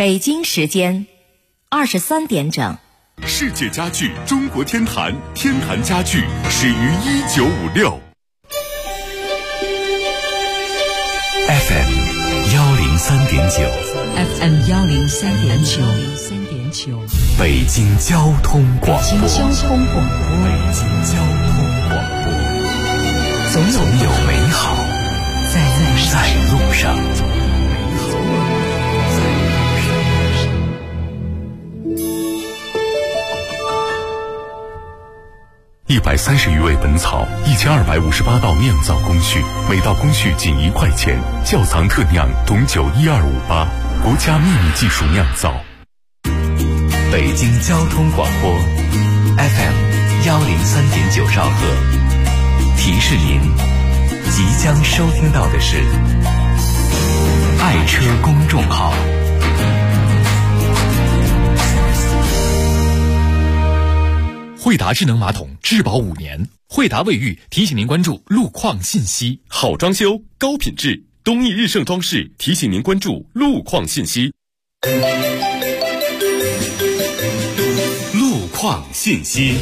北京时间23点整。 世界家具中国天坛，天坛家具始于1956。FM 103.9 FM 103.9 北京交通广播。 北京交通广播，总有美好在路上。 130余味本草，1258道酿造工序，每道工序仅1块钱。窖藏特酿董酒12588，国家秘密技术酿造。 北京交通广播 FM 103.9兆赫，提示您即将收听到的是爱车公众号。 惠达智能马桶质保5年，惠达卫浴提醒您关注路况信息。 好装修，高品质，东益日盛装饰提醒您关注路况信息。路况信息。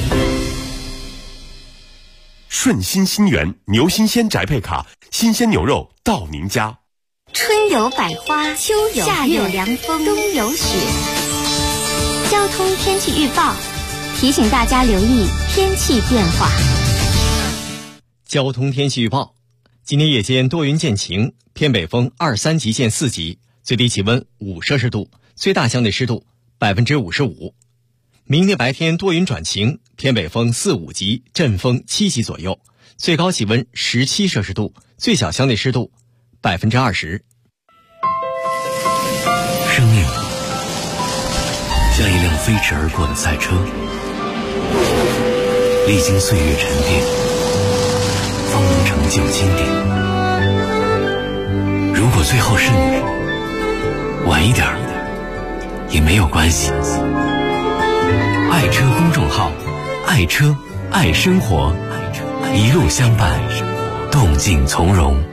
顺心新源牛新鲜宅配卡，新鲜牛肉到您家。 春有百花，秋有夏有凉风，冬有雪。交通天气预报提醒大家留意天气变化。 交通天气预报：今天夜间多云见晴，偏北风2、3级见4级，最低气温5摄氏度，最大相对湿度55%。明天白天多云转晴，偏北风4、5级，阵风7级左右，最高气温17摄氏度，最小相对湿度20%。 生命像一辆飞驰而过的赛车，历经岁月沉淀，方能成就经典。如果最后是你，晚一点也没有关系。爱车公众号，爱车爱生活，一路相伴，动静从容。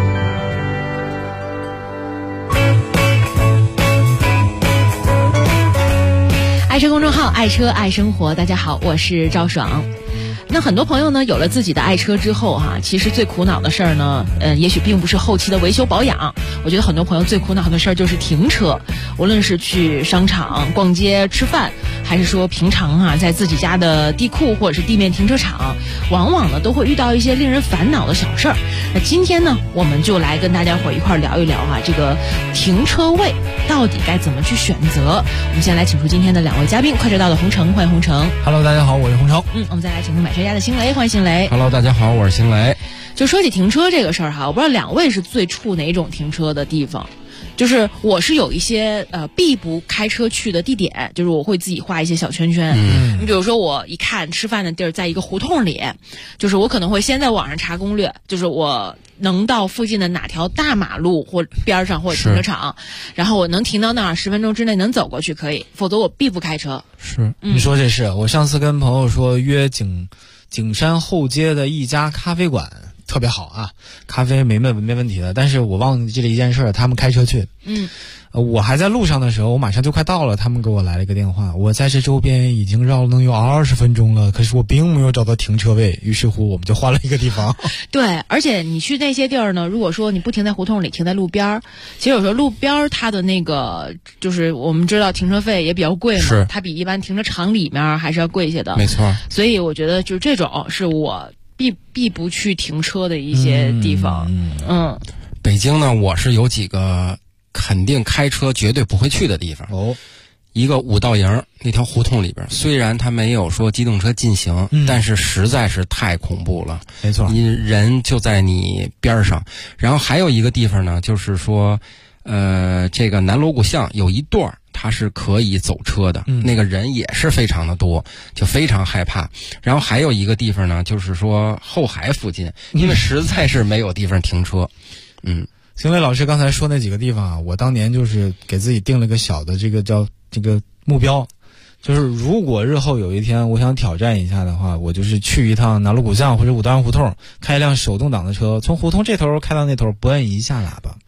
爱车公众号，爱车爱生活。大家好，我是赵爽。那很多朋友呢，有了自己的爱车之后其实最苦恼的事儿呢，也许并不是后期的维修保养。我觉得很多朋友最苦恼的事儿就是停车，无论是去商场逛街吃饭，还是说平常在自己家的地库或者是地面停车场，往往呢都会遇到一些令人烦恼的小事儿。那今天呢，我们就来跟大家伙一块聊一聊这个停车位到底该怎么去选择。我们先来请出今天的2位嘉宾，快车道的洪城，欢迎洪城。 Hello， 大家好，我是洪城。 我们再来请出买车家的星雷，欢迎星雷。 Hello， 大家好，我是星雷。 就说起停车这个事儿我不知道2位是最怵哪种停车的地方。就是我是有一些必不开车去的地点，就是我会自己画一些小圈圈。你比如说我一看吃饭的地儿在一个胡同里，就是我可能会先在网上查攻略，就是我能到附近的哪条大马路或边上或者停车场，然后我能停到那儿10分钟之内能走过去可以，否则我必不开车。 是，你说这是我上次跟朋友说约景山后街的一家咖啡馆。特别好咖啡没问题的，但是我忘记了一件事，他们开车去。我还在路上的时候，我马上就快到了，他们给我来了一个电话，我在这周边已经绕了能有20分钟了，可是我并没有找到停车位，于是乎我们就换了一个地方。 对，而且你去那些地儿呢，如果说你不停在胡同里，停在路边，其实有时候路边它的那个就是我们知道停车费也比较贵嘛，它比一般停车场里面还是要贵一些的。 没错。 所以我觉得就是这种是我必不去停车的一些地方。 北京呢，我是有几个肯定开车绝对不会去的地方。一个五道营那条胡同里边，虽然它没有说机动车禁行，但是实在是太恐怖了。 没错， 你人就在你边上。然后还有一个地方呢，就是说这个南锣鼓巷有一段它是可以走车的，那个人也是非常的多，就非常害怕。然后还有一个地方呢，就是说后海附近，因为实在是没有地方停车。 邢伟老师刚才说那几个地方我当年就是给自己定了个小的这个叫这个目标，就是如果日后有一天我想挑战一下的话，我就是去一趟南锣鼓巷或者武当胡同，开一辆手动挡的车，从胡同这头开到那头，不摁一下喇叭。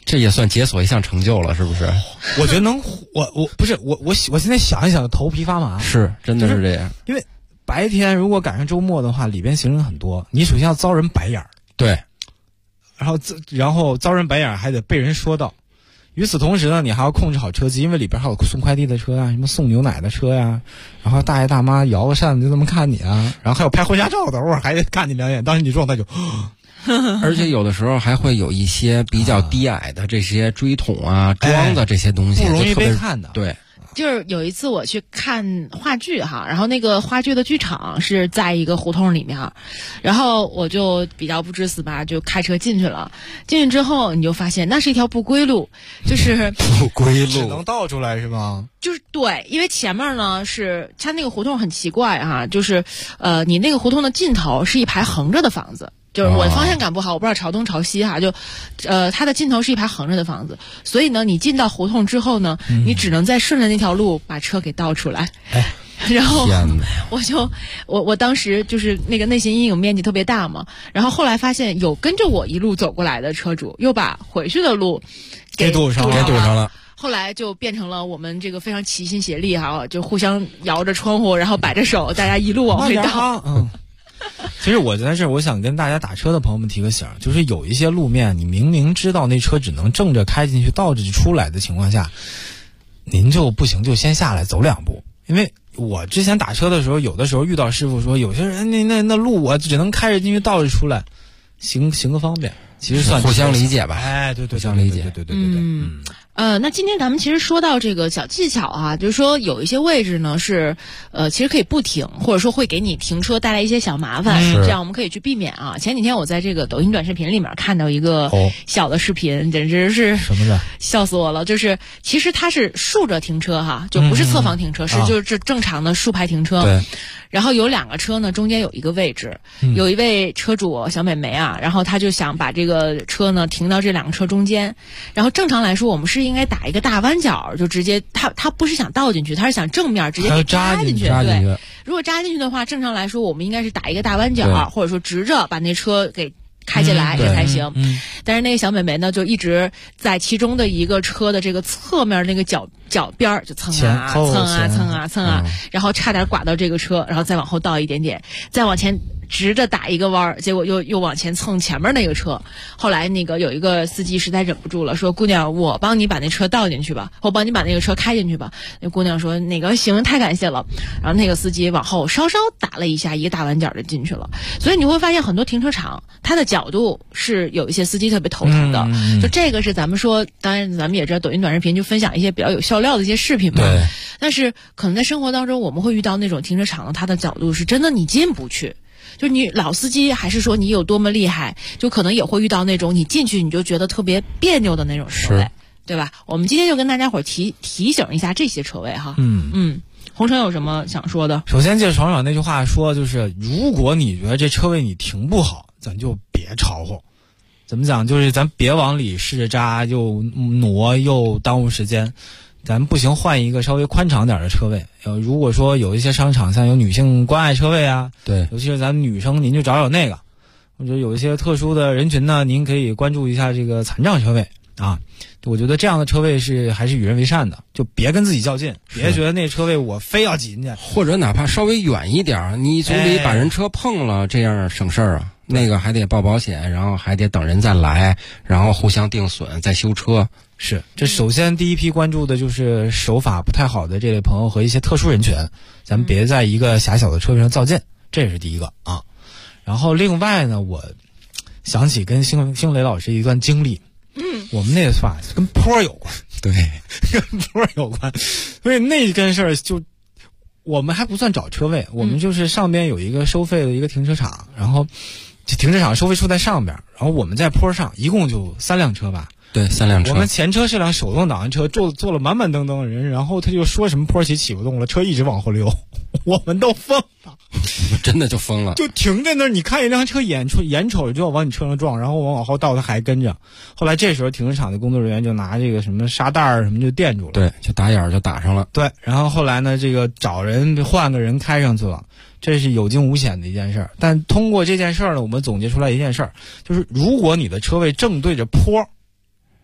这也算解锁一项成就了，是不是？ 我觉得能，我现在想一想，头皮发麻。 是，真的是这样。 因为白天如果赶上周末的话，里边行人很多，你首先要遭人白眼儿， 对， 然后遭人白眼儿还得被人说到。与此同时呢，你还要控制好车技，因为里边还有送快递的车呀，什么送牛奶的车呀，然后大爷大妈摇个扇子就这么看你啊，然后还有拍婚纱照的，偶尔还得看你两眼，当时你状态就。 而且有的时候还会有一些比较低矮的这些锥桶啊、桩的这些东西， 不容易被看的。 对。 就是有一次我去看话剧哈，然后那个话剧的剧场是在一个胡同里面，然后我就比较不知死吧，就开车进去了。进去之后你就发现那是一条不归路，就是不归路， 只能倒出来是吗？ 就是对，因为前面呢是它那个胡同很奇怪哈，就是你那个胡同的尽头是一排横着的房子。就是我方向感不好，我不知道朝东朝西哈，就，它的尽头是一排横着的房子，所以呢，你进到胡同之后呢，你只能再顺着那条路把车给倒出来。然后我当时就是那个内心阴影面积特别大嘛，然后后来发现有跟着我一路走过来的车主又把回去的路给堵上了。后来就变成了我们这个非常齐心协力哈，就互相摇着窗户，然后摆着手，大家一路往回倒。 其实我在这儿，我想跟大家打车的朋友们提个醒，就是有一些路面，你明明知道那车只能正着开进去、倒着出来的情况下，您就不行就先下来走两步。因为我之前打车的时候，有的时候遇到师傅说，有些人那路我只能开着进去、倒着出来，行个方便。其实算互相理解吧。 哎，对， 互相理解， 对。 那今天咱们其实说到这个小技巧啊，就是说有一些位置呢是，其实可以不停，或者说会给你停车带来一些小麻烦，这样我们可以去避免啊。前几天我在这个抖音短视频里面看到一个小的视频，简直是什么的， 笑死我了。就是其实它是竖着停车哈，就不是侧方停车，就是正常的竖排停车。 对。 然后有两个车呢，中间有一个位置，有一位车主小美眉啊，然后她就想把这个车呢停到这两个车中间。然后正常来说，我们是应该打一个大弯角，就直接她不是想倒进去，她是想正面直接给扎进去。对，如果扎进去的话，正常来说我们应该是打一个大弯角，或者说直着把那车给开起来这才行。但是那个小美眉呢，就一直在其中的一个车的这个侧面那个脚边就蹭啊，然后差点刮到这个车，然后再往后倒一点点，再往前直着打一个弯，结果又往前蹭前面那个车。后来那个有一个司机实在忍不住了，说姑娘，我帮你把那车倒进去吧，我帮你把那个车开进去吧。那姑娘说那个行，太感谢了。然后那个司机往后稍稍打了一下，一个大弯角就进去了。所以你会发现很多停车场它的角度是有一些司机特别头疼的。就这个是咱们说，当然咱们也知道抖音短视频就分享一些比较有笑料的一些视频嘛。但是可能在生活当中我们会遇到那种停车场它的角度是真的你进不去。就你老司机还是说你有多么厉害，就可能也会遇到那种你进去你就觉得特别别扭的那种车位，对吧？我们今天就跟大家伙提醒一下这些车位哈。洪城有什么想说的？ 首先借爽爽那句话说，就是如果你觉得这车位你停不好，咱就别吵呼。怎么讲？就是咱别往里试着扎，又挪又耽误时间。咱不行，换一个稍微宽敞点的车位。如果说有一些商场像有女性关爱车位啊， 对， 尤其是咱女生，您就找那个。或者有一些特殊的人群呢，您可以关注一下这个残障车位啊。我觉得这样的车位还是与人为善的，就别跟自己较劲，别觉得那车位我非要挤进去， 或者哪怕稍微远一点，你总得把人车碰了，这样省事儿啊。那个还得报保险，然后还得等人再来，然后互相定损再修车。 是，这首先第一批关注的就是手法不太好的这类朋友和一些特殊人群，咱们别在一个狭小的车位上较劲，这是第一个啊。然后另外呢，我想起跟星雷老师一段经历。我们那个法跟坡有关， 对， 跟坡有关，所以那件事儿就我们还不算找车位，我们就是上边有一个收费的一个停车场，然后停车场收费处在上边，然后我们在坡上，一共就3辆车吧。 对，3辆车。 我们前车是辆手动挡车，坐了满登的人，然后他就说什么坡起不动了，车一直往后溜，我们都疯了， 真的就疯了， 就停在那儿。你看一辆车眼瞅着就要往你车上撞，然后往后倒，他还跟着。后来这时候停车场的工作人员就拿这个什么沙袋什么就垫住了， 对，就打眼就打上了。 对，然后后来呢，这个找人换个人开上去了。这是有惊无险的一件事儿，但通过这件事儿呢，我们总结出来一件事儿，就是如果你的车位正对着坡，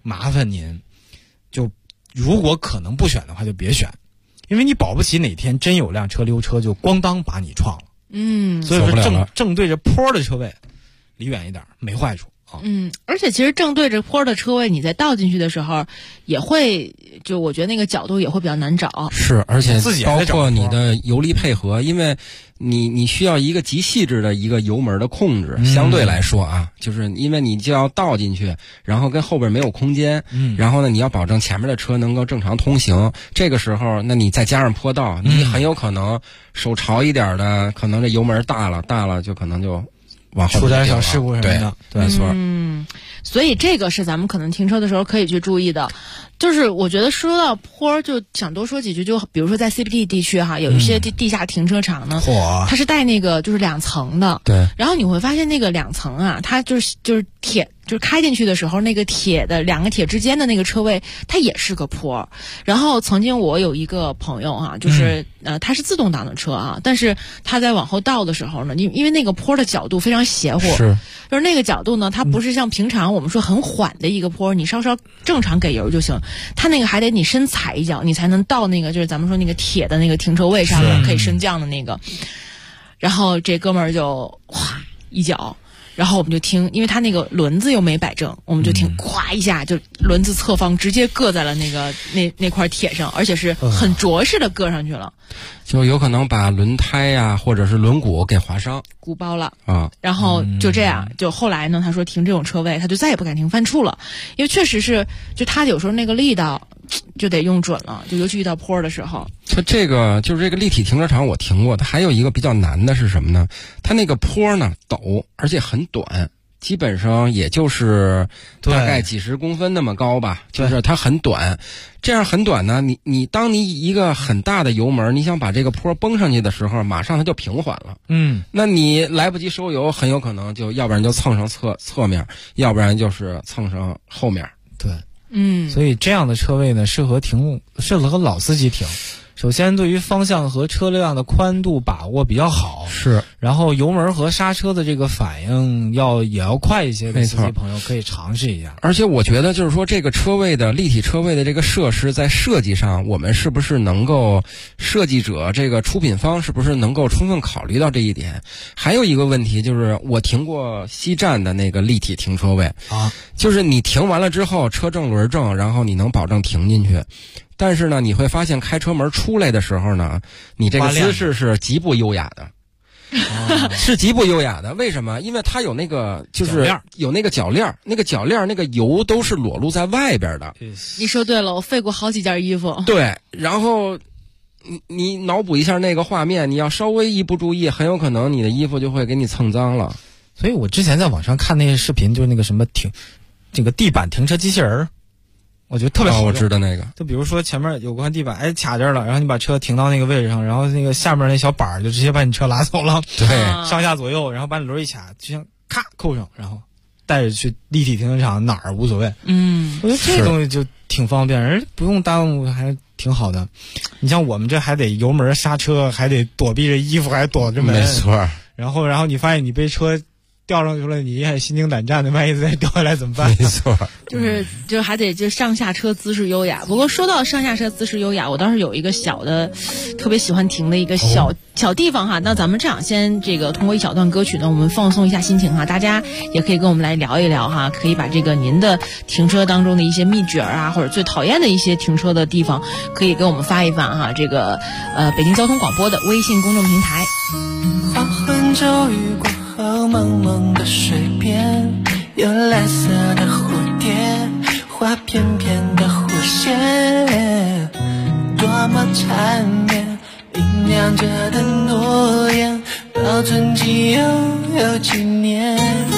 麻烦您，就如果可能不选的话就别选，因为你保不齐哪天真有辆车溜车就咣当把你撞了。所以说正对着坡的车位离远一点没坏处。 而且其实正对着坡的车位，你在倒进去的时候，也会就我觉得那个角度也会比较难找。 是，而且包括你的油离配合，因为你需要一个极细致的一个油门的控制，相对来说啊，就是因为你就要倒进去，然后跟后边没有空间，然后呢你要保证前面的车能够正常通行。这个时候，那你再加上坡道，你很有可能手潮一点的，可能这油门大了就可能就往后出点小事故什么的。 对，没错。 所以这个是咱们可能停车的时候可以去注意的。就是我觉得说到坡，就想多说几句。就比如说在 CBD 地区哈，有一些地下停车场呢，它是带那个就是2层的。 对。 然后你会发现那个2层啊，它就是铁，就是开进去的时候，那个铁的2个铁之间的那个车位，它也是个坡。然后曾经我有一个朋友啊，就是他是自动挡的车啊，但是他在往后倒的时候呢，因为那个坡的角度非常邪乎，就是那个角度呢，它不是像平常我们说很缓的一个坡，你稍稍正常给油就行。它那个还得你深踩一脚，你才能到那个就是咱们说那个铁的那个停车位上面可以升降的那个。然后这哥们儿就哗一脚，然后我们就听，因为他那个轮子又没摆正，我们就听咵一下，就轮子侧方直接硌在了那块铁上，而且是很着实的硌上去了， 就有可能把轮胎呀或者是轮毂给划伤， 鼓包了啊。 然后就这样，就后来呢，他说停这种车位，他就再也不敢停犯处了，因为确实是，就他有时候那个力道就得用准了，就尤其遇到坡的时候。 它这个就是这个立体停车场我停过，它还有一个比较难的是什么呢？它那个坡呢陡，而且很短，基本上也就是大概几十公分那么高吧，就是它很短。这样很短呢，当你一个很大的油门，你想把这个坡崩上去的时候，马上它就平缓了。那你来不及收油，很有可能就要不然就蹭上侧面，要不然就是蹭上后面。 对。所以这样的车位呢，适合老司机停。首先，对于方向和车辆的宽度把握比较好， 是。 然后油门和刹车的这个反应也要快一些的司机朋友可以尝试一下。 而且我觉得就是说，这个车位的立体车位的这个设施在设计上，我们是不是能够设计者这个出品方是不是能够充分考虑到这一点？还有一个问题就是，我停过西站的那个立体停车位啊， 就是你停完了之后，车正轮正，然后你能保证停进去。但是呢，你会发现开车门出来的时候呢，你这个姿势是极不优雅的，是极不优雅的。为什么？因为它有那个就是有那个铰链，那个铰链那个油都是裸露在外边的。 你说对了，我废过好几件衣服。 对，然后你脑补一下那个画面，你要稍微一不注意，很有可能你的衣服就会给你蹭脏了。 所以我之前在网上看那些视频，就是那个什么这个地板停车机器人。我觉得特别好用。 我知道那个。 就比如说前面有块地板，卡这儿了，然后你把车停到那个位置上，然后那个下面那小板儿就直接把你车拉走了。 对， 上下左右，然后把你轮一卡，就像咔扣上，然后带着去立体停车场哪儿无所谓。我觉得这个东西就挺方便，而不用耽误，还挺好的。你像我们这还得油门刹车，还得躲避着衣服，还躲着门。 没错。 然后你发现你被车掉上去了，你也心惊胆战的，万一再掉下来怎么办？ 没错， 就还得上下车姿势优雅。不过说到上下车姿势优雅，我倒是有一个小的，特别喜欢停的一个小地方哈。那咱们这样先这个通过一小段歌曲呢，我们放松一下心情哈，大家也可以跟我们来聊一聊哈，可以把这个您的停车当中的一些秘诀啊，或者最讨厌的一些停车的地方，可以给我们发一发哈。这个北京交通广播的微信公众平台。 黄昏骤雨过后，蒙蒙的水边，有蓝色的蝴蝶，花片片的弧线，多么缠绵，酝酿着的诺言，保存几有几年。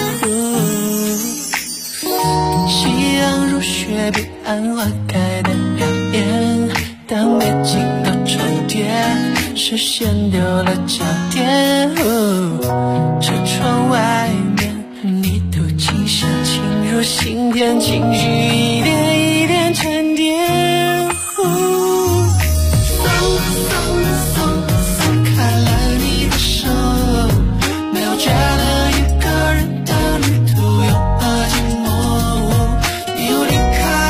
夕阳如雪，彼岸花开的表演，当背景都重叠，视线丢了焦点。车窗外面，泥土轻响，侵入心田，情绪一点一点沉淀。松开了你的手，没有觉得一个人的旅途有多寂寞。你离开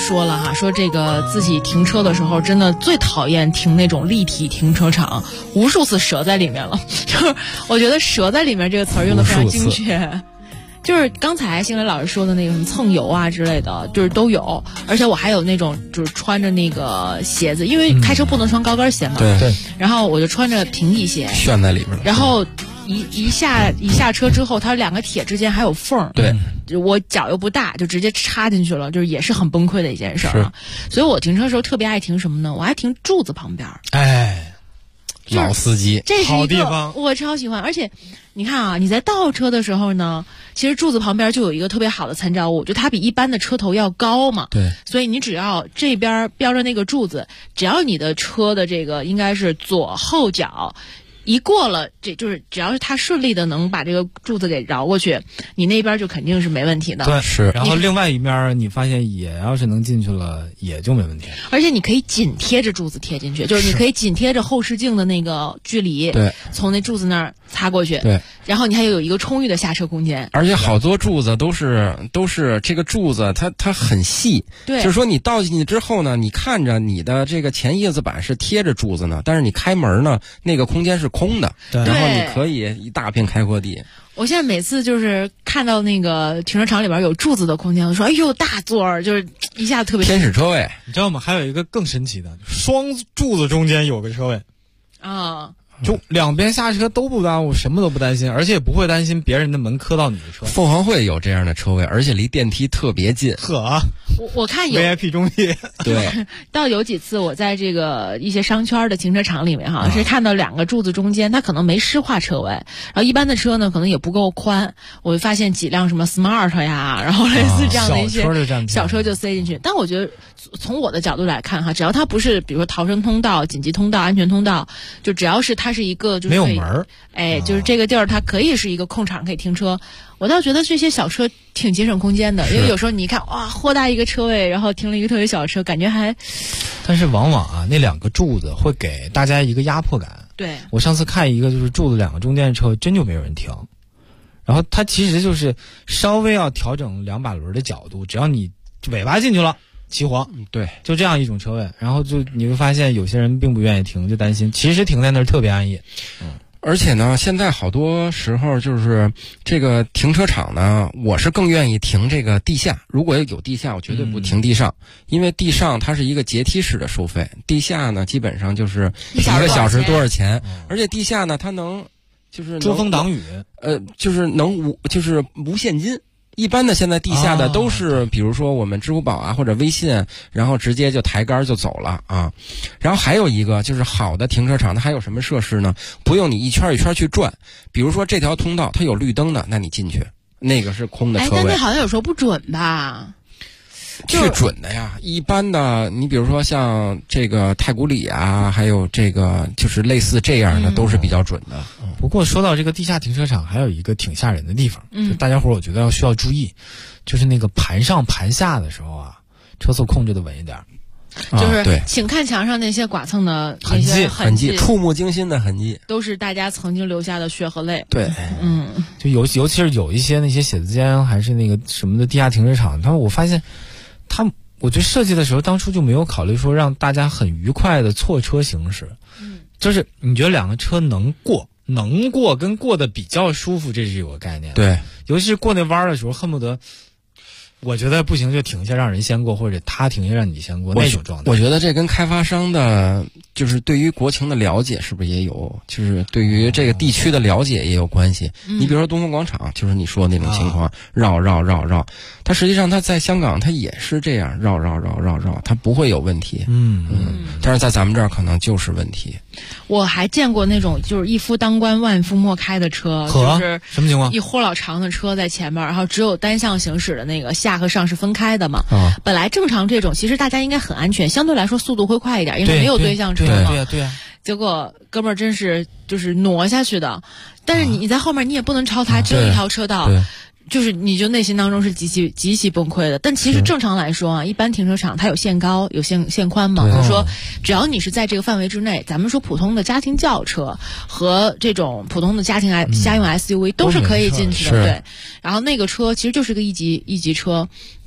说了哈，说这个自己停车的时候真的最讨厌停那种立体停车场，无数次折在里面了。就是我觉得折在里面这个词儿用的非常精确。就是刚才星雷老师说的那个什么蹭油啊之类的，就是都有，而且我还有那种就是穿着那个鞋子，因为开车不能穿高跟鞋嘛， 对， 然后我就穿着平底鞋旋在里面了， 然后一下车之后，它两个铁之间还有缝， 对， 我脚又不大，就直接插进去了，就是也是很崩溃的一件事啊。所以我停车的时候特别爱停什么呢？我爱停柱子旁边。 哎， 老司机， 这是好地方， 我超喜欢。而且你看啊，你在倒车的时候呢，其实柱子旁边就有一个特别好的参照物，就它比一般的车头要高嘛。 对， 所以你只要这边标着那个柱子，只要你的车的这个应该是左后脚一过了，这就是只要是它顺利的能把这个柱子给绕过去，你那边就肯定是没问题的。 对， 是。 然后另外一面你发现也要是能进去了，也就没问题。 而且你可以紧贴着柱子贴进去，就是你可以紧贴着后视镜的那个距离， 对， 从那柱子那儿擦过去， 对。 然后你还有一个充裕的下车空间。 而且好多柱子都是这个柱子它很细， 对， 就是说你倒进去之后呢，你看着你的这个前叶子板是贴着柱子呢，但是你开门呢，那个空间是空的， 对， 然后你可以一大片开阔地。 我现在每次就是看到那个停车场里边有柱子的空间，我说哎呦大座儿，就是一下特别天使车位。 你知道吗？还有一个更神奇的，双柱子中间有个车位啊。 就两边下车都不耽误，什么都不担心，而且也不会担心别人的门磕到你的车。 凤凰汇有这样的车位，而且离电梯特别近。 呵啊， 我看有 VIP 中介。 对， 到有几次我在这个一些商圈的停车场里面哈，是看到两个柱子中间，它可能没湿化车位，然后一般的车呢可能也不够宽，我就发现几辆什么 Smart 呀，然后类似这样的一些小车就塞进去。但我觉得从我的角度来看哈，只要它不是比如说逃生通道、紧急通道、安全通道，就只要是它是一个就是没有门， 哎，就是这个地儿它可以是一个空场可以停车，我倒觉得这些小车挺节省空间的，因为有时候你看哇，豁大一个车位，然后停了一个特别小的车，感觉还。 但是往往啊，那两个柱子会给大家一个压迫感。 对， 我上次看一个就是柱子两个中间的车，真就没有人停。然后它其实就是稍微要调整两把轮的角度，只要你尾巴进去了。齐活， 对， 就这样一种车位，然后就你会发现有些人并不愿意停，就担心，其实停在那儿特别安逸。 而且呢，现在好多时候就是这个停车场呢，我是更愿意停这个地下。如果有地下，我绝对不停地上，因为地上它是一个阶梯式的收费，地下呢基本上就是一个小时多少钱，而且地下呢它能就是遮风挡雨， 就是能就是无现金。一般的现在地下的都是，比如说我们支付宝啊或者微信，然后直接就抬杆就走了啊。然后还有一个就是好的停车场，它还有什么设施呢？不用你一圈一圈去转。比如说这条通道它有绿灯的，那你进去，那个是空的车位。 但那好像有时候不准吧？ 是准的呀，一般的，你比如说像这个太古里啊，还有这个就是类似这样的，都是比较准的。 不过说到这个地下停车场，还有一个挺吓人的地方，就大家伙我觉得需要注意，就是那个盘上盘下的时候啊，车速控制的稳一点。 就是请看墙上那些剐蹭的那些痕迹，触目惊心的痕迹， 都是大家曾经留下的血和泪。 对， 就尤其是有一些那些写字间还是那个什么的地下停车场，我发现我觉得设计的时候当初就没有考虑说让大家很愉快的错车行驶。就是你觉得两个车能过跟过得比较舒服，这是有个概念。 对， 尤其是过那弯的时候，恨不得我觉得不行就停下让人先过，或者他停下让你先过那种状态。 我觉得这跟开发商的就是对于国情的了解是不是也有，就是对于这个地区的了解也有关系。你比如说东风广场，就是你说的那种情况，绕，它实际上它在香港它也是这样绕，它不会有问题。但是在咱们这儿可能就是问题。 我还见过那种就是一夫当关万夫莫开的车，就是什么情况？ 一豁老长的车在前面，然后只有单向行驶的那个下和上是分开的嘛。本来正常这种其实大家应该很安全，相对来说速度会快一点，因为没有对向车嘛。 对啊。 结果哥们儿真是就是挪下去的，但是你在后面你也不能超他，只有一条车道。就是你就内心当中是极其崩溃的。但其实正常来说啊，一般停车场它有限高有限宽嘛，就是说只要你是在这个范围之内，咱们说普通的家庭轿车和这种普通的家用 SUV 都是可以进去的。对，然后那个车其实就是个一级车，就是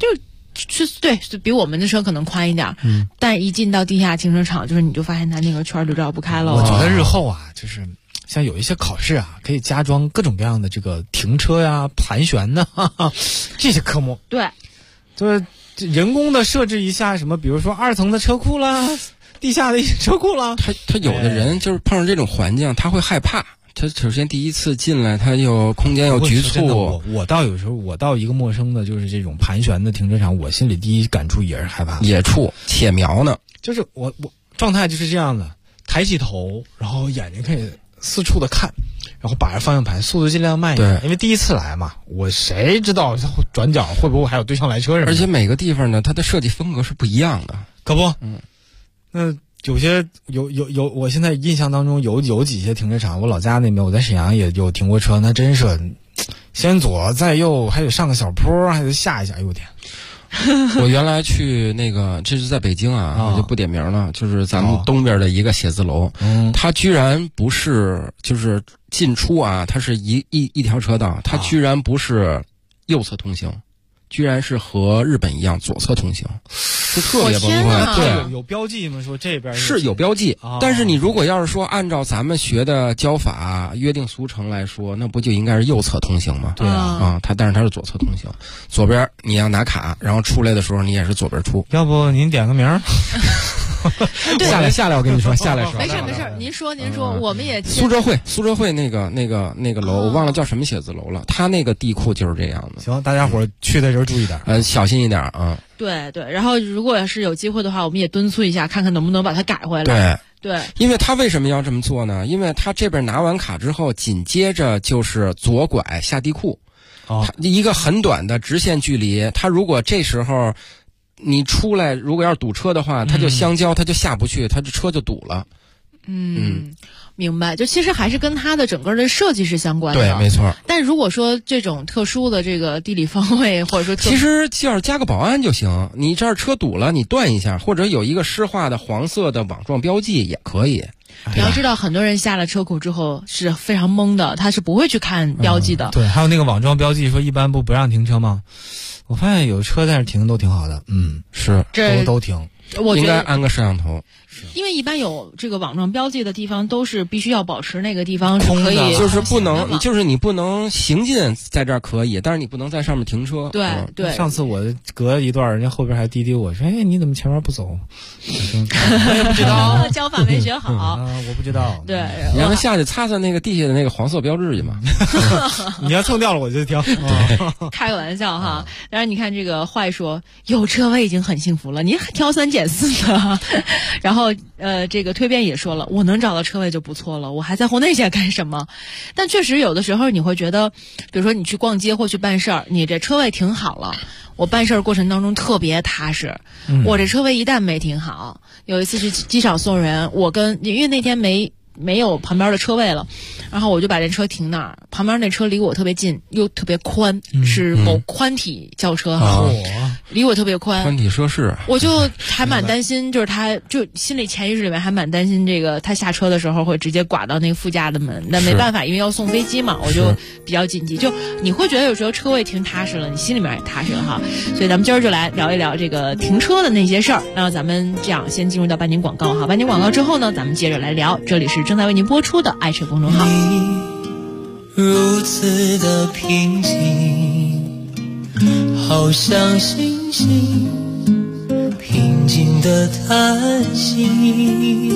对，比我们的车可能宽一点，但一进到地下停车场，就是你就发现它那个圈就绕不开了。 我觉得日后啊，就是像有一些考试啊，可以加装各种各样的这个停车呀、盘旋呐这些科目。 对， 就是人工的设置一下什么，比如说2层的车库啦，地下的一些车库啦。 他有的人就是碰上这种环境，他会害怕。他首先第一次进来，他有空间有局促。 我到有时候我到一个陌生的，就是这种盘旋的停车场，我心里第一感触也是害怕， 野处且苗呢。 就是我状态就是这样的，抬起头，然后眼睛可以四处的看，然后把着方向盘，速度尽量慢一点。对，因为第一次来嘛，我谁知道转角会不会还有对向来车什么的。 而且每个地方呢，它的设计风格是不一样的， 可不？那有些有，我现在印象当中有几些停车场，我老家那边，我在沈阳也有停过车，那真是先左再右，还得上个小坡，还得下一下，哎呦我天！ 我原来去那个，这是在北京啊，我就不点名了，就是咱们东边的一个写字楼，它居然不是就是进出啊，它是一条车道，它居然不是右侧通行。居然是和日本一样左侧通行，就特别崩溃。 对，有标记吗？说这边是有标记，但是你如果要是说按照咱们学的交法约定俗成来说，那不就应该是右侧通行吗？ 对啊， 但是它是左侧通行，左边你要拿卡，然后出来的时候你也是左边出。 要不您点个名？下来，我跟你说，下来说。 没事，您说，我们也苏州会那个楼，我忘了叫什么写字楼了，它那个地库就是这样的。 行，大家伙去的时候注意点， 小心一点啊。 对，然后如果要是有机会的话，我们也敦促一下，看看能不能把它改回来。对， 因为他为什么要这么做呢？因为他这边拿完卡之后，紧接着就是左拐下地库，一个很短的直线距离，他如果这时候你出来，如果要是堵车的话，它就相交，它就下不去，它这车就堵了。 明白。就其实还是跟它的整个的设计是相关的。 对，没错。 但如果说这种特殊的这个地理方位，或者说其实要是加个保安就行，你这儿车堵了，你断一下，或者有一个湿化的黄色的网状标记也可以。 你要知道，很多人下了车库之后是非常懵的，他是不会去看标记的。 对，还有那个网状标记说一般不让停车吗？我发现有车在这停都挺好的， 是都停。 我觉得应该安个摄像头， 因为一般有这个网状标记的地方，都是必须要保持那个地方是可以， 就是不能，就是你不能行进在这儿可以，但是你不能在上面停车。 对。 上次我隔一段，人家后边还滴滴我说：“哎，你怎么前面不走？”我也不知道， 交法没学好我不知道。 对， 你让他下去擦擦那个地下的那个黄色标志去嘛。 你要蹭掉了，我就停。 开个玩笑哈。然后你看这个坏说有车位已经很幸福了，您还挑3拣4的。然后这个蜕变也说了，我能找到车位就不错了，我还在乎那些干什么？但确实有的时候你会觉得，比如说你去逛街或去办事儿，你这车位停好了，我办事儿过程当中特别踏实。我这车位一旦没停好，有一次去机场送人，因为那天没有旁边的车位了，然后我就把这车停那儿，旁边那车离我特别近，又特别宽，是某宽体轿车哈，离我特别宽， 宽体奢侈， 我就还蛮担心，就是他就心里潜意识里面还蛮担心这个他下车的时候会直接刮到那个副驾的门，但没办法，因为要送飞机嘛，我就比较紧急。就你会觉得有时候车位停踏实了，你心里面也踏实了哈。所以咱们今儿就来聊一聊这个停车的那些事儿。然后咱们这样先进入到半年广告哈，半年广告之后呢，咱们接着来聊。这里是正在为您播出的爱车公众号。 你如此的平静，好像星星平静的叹息，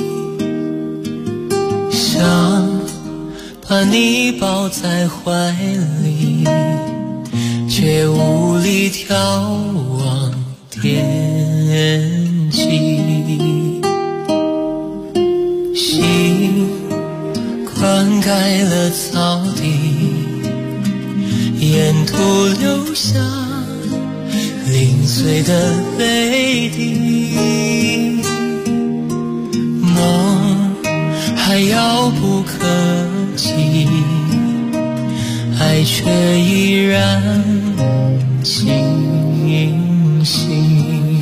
想把你抱在怀里，却无力眺望天际。心灌溉了草地，沿途留下零碎的泪滴，梦还遥不可及，爱却依然清晰，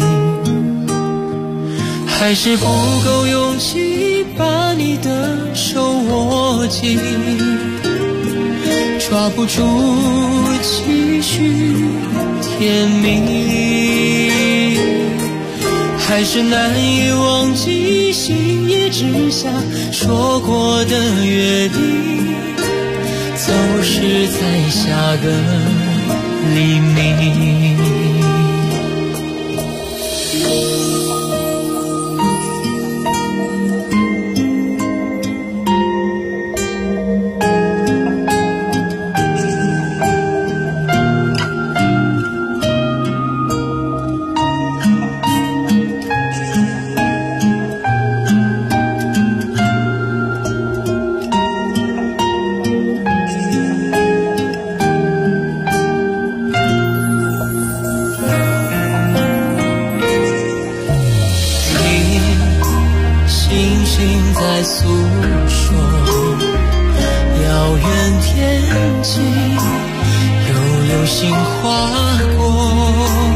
还是不够勇气把你的手握紧， 抓不住期许甜蜜，还是难以忘记星夜之下说过的约定，总是在下个黎明。在诉说遥远天际，有流星划过，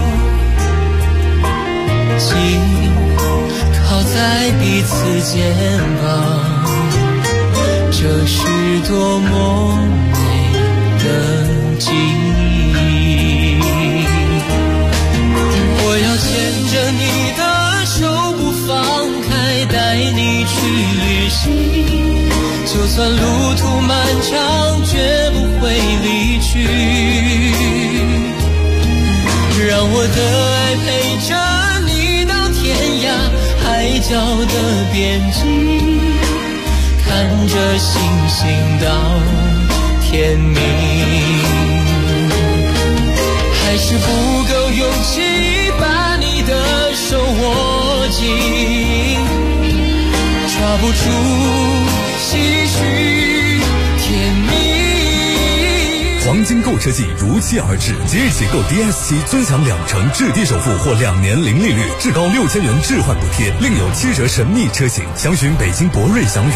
紧靠在彼此肩膀，这是多么美的记忆。我要牵着你的手不放开，带你去旅行，就算路途漫长，绝不会离去。让我的爱陪着你到天涯海角的边际，看着星星到天明。还是不够勇气把你的手握紧，抓不住唏嘘甜蜜。 黄金购车季如期而至，即日起购 DS7 尊享2%至低首付或2年零利率，至高6000元置换补贴，另有7折神秘车型。详询北京博瑞祥宇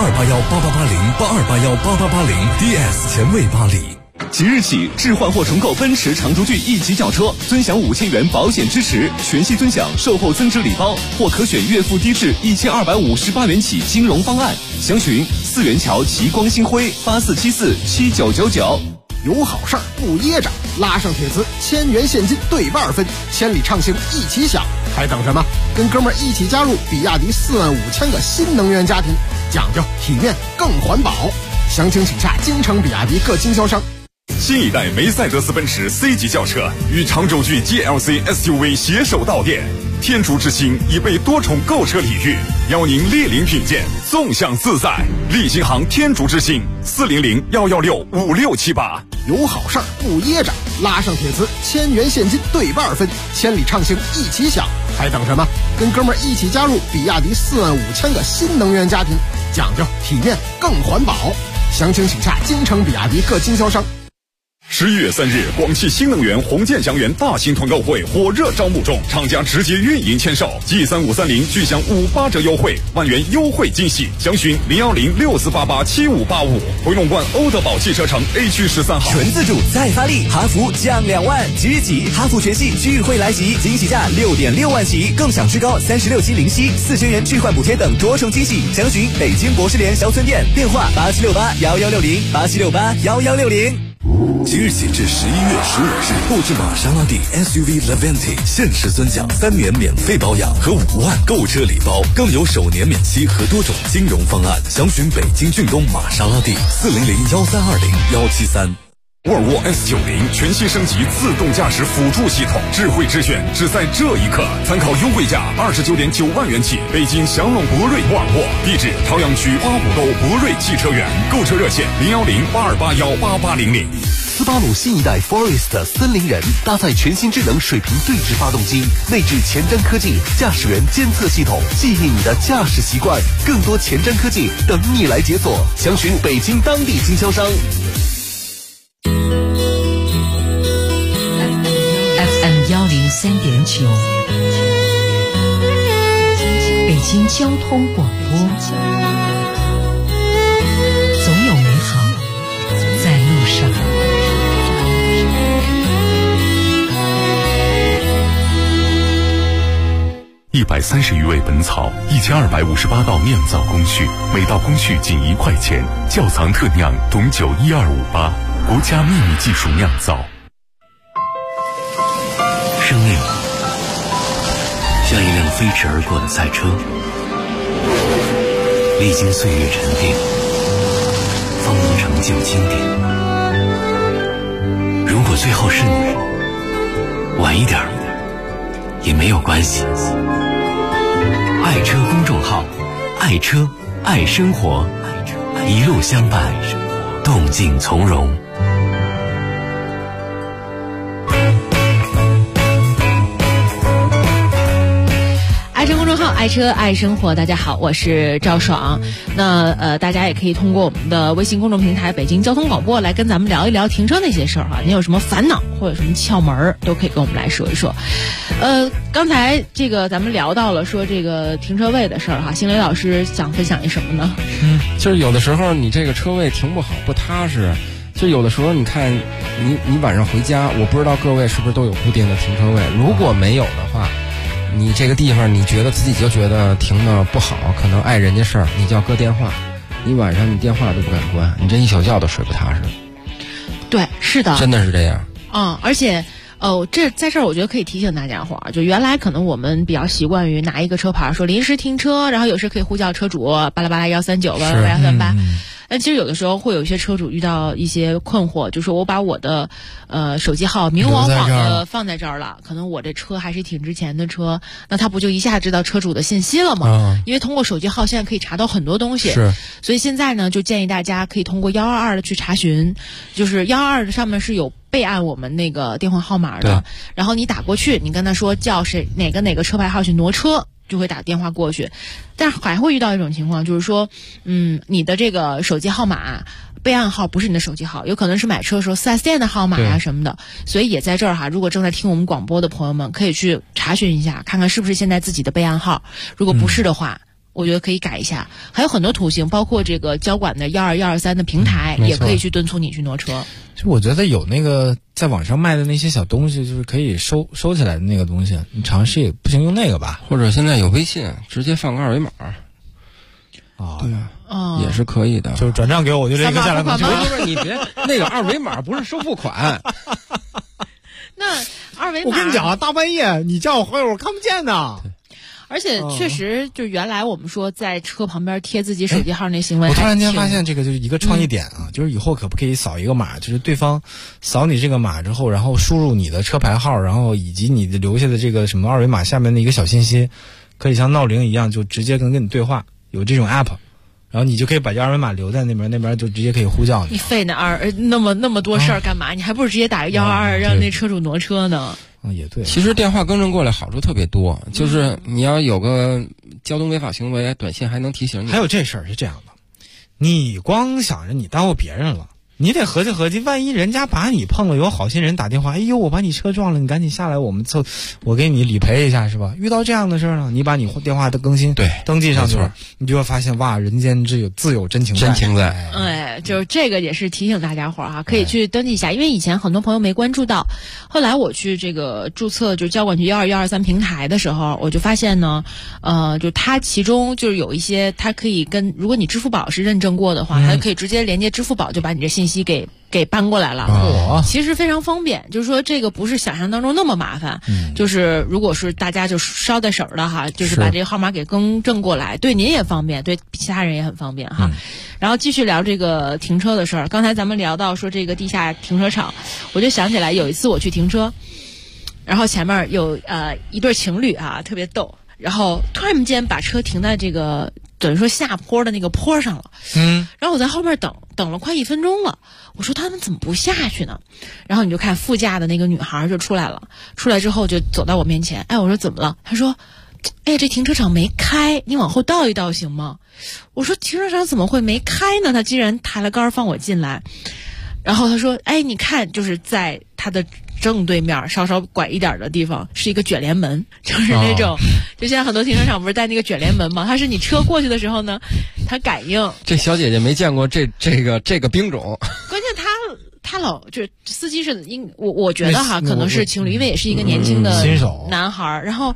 82818880 82818880 DS 前卫巴黎。 即日起置换或重购奔驰长途骏1级轿车，尊享5000元保险支持，全系尊享售后增值礼包，或可选月付低至1258元起金融方案。详询四元桥齐光星辉84747999。 有好事儿不噎着，拉上铁丝1000元现金对半分，千里畅行一起享，还等什么？跟哥们儿一起加入比亚迪45000个新能源家庭，讲究体面更环保。详情请洽京城比亚迪各经销商。 新一代梅赛德斯奔驰 C 级轿车与长轴距 GLC SUV 携手到店，天竺之星已被多重购车礼遇，邀您莅临品鉴，纵享自在。立新行天竺之星400-116-5678。 有好事儿不噎着，拉上铁丝1000元现金对半分，千里畅行一起享，还等什么？跟哥们儿一起加入比亚迪45000个新能源家庭，讲究体面更环保。详情请洽京城比亚迪各经销商。 11月3日，广汽新能源红箭祥源大型团购会火热招募中，厂家直接运营签售 G3530 巨享58折优惠，1万元优惠惊喜。详询01064887585。回龙观欧德宝汽车城 A 区13号。 纯自主再发力，哈弗降2万，即日起哈弗全系聚会来袭，惊喜价6.6万起，更享至高36期零息，4000元置换补贴等多重惊喜。详询北京博士联小村店，电话87681160 87681160。 即日起至11月15日，购置玛莎拉蒂 SUV Levante 限时尊享3年免费保养和5万购车礼包，更有首年免息和多种金融方案。详询北京骏东玛莎拉蒂400-1320-173。 沃尔沃 S90 全新升级自动驾驶辅助系统，智慧之选只在这一刻。参考优惠价29.9万元起，北京祥龙博瑞沃尔沃，地址朝阳区8五沟博瑞汽车园，购车热线01082818800。 斯巴鲁新一代 Forest 森林人搭载全新智能水平对置发动机，内置前瞻科技驾驶员监测系统，记忆你的驾驶习惯。更多前瞻科技等你来解锁，详询北京当地经销商。 FM 103.9，北京交通广播，总有美好在路上。 130余味本草，1258道酿造工序，每道工序仅1块钱。窖藏特酿董酒12588， 国家秘密技术酿造。 生命像一辆飞驰而过的赛车，历经岁月沉淀，方能成就经典。如果最后是你，晚一点也没有关系。爱车公众号，爱车爱生活，一路相伴，动静从容。 爱车公众号，爱车爱生活，大家好，我是赵爽。那大家也可以通过我们的微信公众平台北京交通广播来跟咱们聊一聊停车那些事儿哈。你有什么烦恼或者什么窍门都可以跟我们来说一说。刚才这个咱们聊到了说这个停车位的事儿哈，星雷老师想分享一什么呢？ 就是有的时候你这个车位停不好不踏实，就有的时候你看你晚上回家，我不知道各位是不是都有固定的停车位，如果没有的话，你这个地方你觉得自己就觉得停的不好，可能碍人家事儿，你就要搁电话，你晚上你电话都不敢关，你这一宿觉都睡不踏实。 对，是的， 真的是这样。 而且在这儿我觉得可以提醒大家伙儿，就原来可能我们比较习惯于拿一个车牌说临时停车，然后有时可以呼叫车主巴拉巴拉139巴拉巴拉138。但其实有的时候会有一些车主遇到一些困惑，就是我把我的手机号明晃晃的放在这儿了，可能我这车还是挺值钱的车，那他不就一下知道车主的信息了吗？因为通过手机号现在可以查到很多东西，所以现在呢就建议大家可以通过122的去查询，就是122的上面是有备案我们那个电话号码的，然后你打过去，你跟他说叫谁哪个车牌号去挪车，就会打电话过去。但是还会遇到一种情况，就是说你的这个手机号码备案号不是你的手机号，有可能是买车的时候 4S 店的号码呀什么的，所以也在这儿哈，如果正在听我们广播的朋友们可以去查询一下，看看是不是现在自己的备案号，如果不是的话我觉得可以改一下。还有很多途径，包括这个交管的12123的平台也可以去敦促你去挪车。 就我觉得有那个在网上卖的那些小东西，就是可以收起来的那个东西，你尝试也不行用那个吧， 或者现在有微信直接放个二维码对也是可以的， 就是转账给我就这个下来吗？ 不是你别那个二维码不是收付款。 那二维码我跟你讲啊，大半夜你叫我回来我看不见的。 而且确实，就原来我们说在车旁边贴自己手机号那行为， 我突然间发现这个就是一个创意点啊，就是以后可不可以扫一个码，就是对方扫你这个码之后，然后输入你的车牌号，然后以及你的留下的这个什么二维码下面的一个小信息，可以像闹铃一样，就直接跟你对话，有这种 app。然后你就可以把这二维码留在那边，那边就直接可以呼叫你。 你费那么多事儿干嘛？你还不如直接打个122让那车主挪车呢。 也对。 其实电话更正过来好处特别多，就是你要有个交通违法行为，短信还能提醒你。 还有这事儿是这样的，你光想着你耽误别人了，你得合计，万一人家把你碰了，有好心人打电话，哎呦，我把你车撞了，你赶紧下来，我给你理赔一下，是吧？遇到这样的事儿呢，你把你电话的更新登记上去了，你就会发现哇，人间自有真情在。 就是这个也是提醒大家伙儿哈，可以去登记一下，因为以前很多朋友没关注到，后来我去这个注册就交管局12123平台的时候，我就发现呢，就它其中就是有一些，它可以如果你支付宝是认证过的话，它可以直接连接支付宝，就把你这信息给搬过来了，其实非常方便。就是说这个不是想象当中那么麻烦，就是如果是大家就捎带手的哈，就是把这个号码给更正过来，对您也方便，对其他人也很方便哈。然后继续聊这个停车的事儿。刚才咱们聊到说这个地下停车场，我就想起来有一次我去停车，然后前面有一对情侣啊，特别逗，然后突然间把车停在这个等于说下坡的那个坡上了，然后我在后面等了快1分钟了，我说他们怎么不下去呢？然后你就看副驾的那个女孩就出来了，出来之后就走到我面前，我说怎么了？她说这停车场没开，你往后倒一倒行吗？我说停车场怎么会没开呢？他竟然抬了杆放我进来，然后他说你看，就是在他的正对面稍稍拐一点的地方是一个卷帘门，就是那种就现在很多停车场不是带那个卷帘门吗？它是你车过去的时候呢，它感应。 这小姐姐没见过这个兵种， 关键他老就是司机是我觉得哈，可能是情侣，因为也是一个年轻的新手男孩，然后